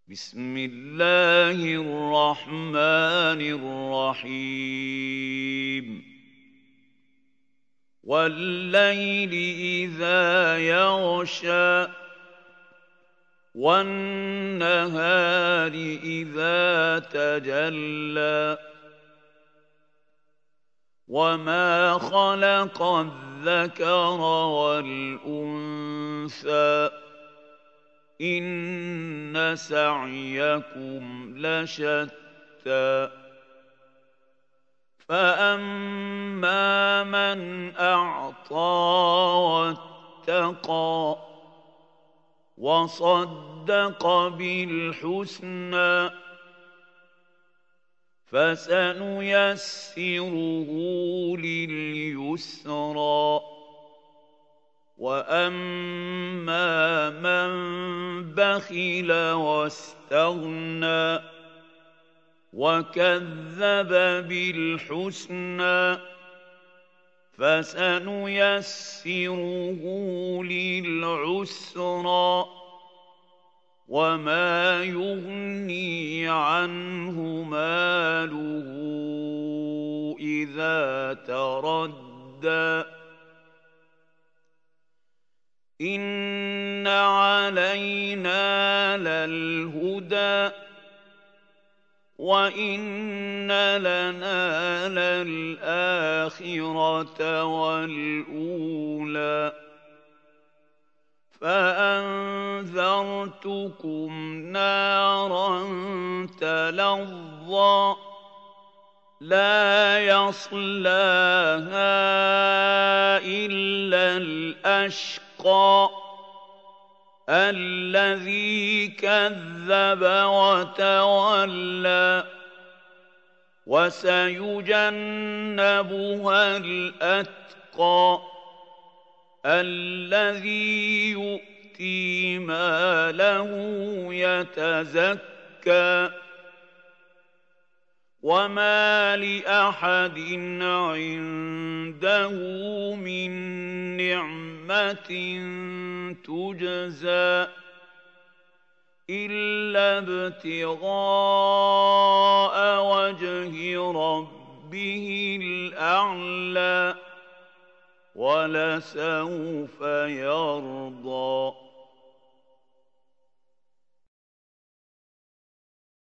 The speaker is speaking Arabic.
بسم الله الرحمن الرحيم والليل إذا يغشى والنهار إذا تجلى وما خلق الذكر والأنثى إن سعيكم لشتى فأما من أعطى واتقى وصدق بالحسنى فسنيسره لليسرى وأما من بخل واستغنى وكذب بالحسنى فسنيسره للعسرى وما يغني عنه ماله إذا تردى إن علينا للهدى وإن لنا للآخرة والأولى فأنذرتكم نارا تلظى لا يصلاها إلا الأشقى الذي كذب وتولى وسيجنبها الأتقى الذي يؤتي ماله يتزكى وما لأحد عنده من نعمة تجزى إلا ابتغاء وجه ربه الأعلى ولسوف يرضى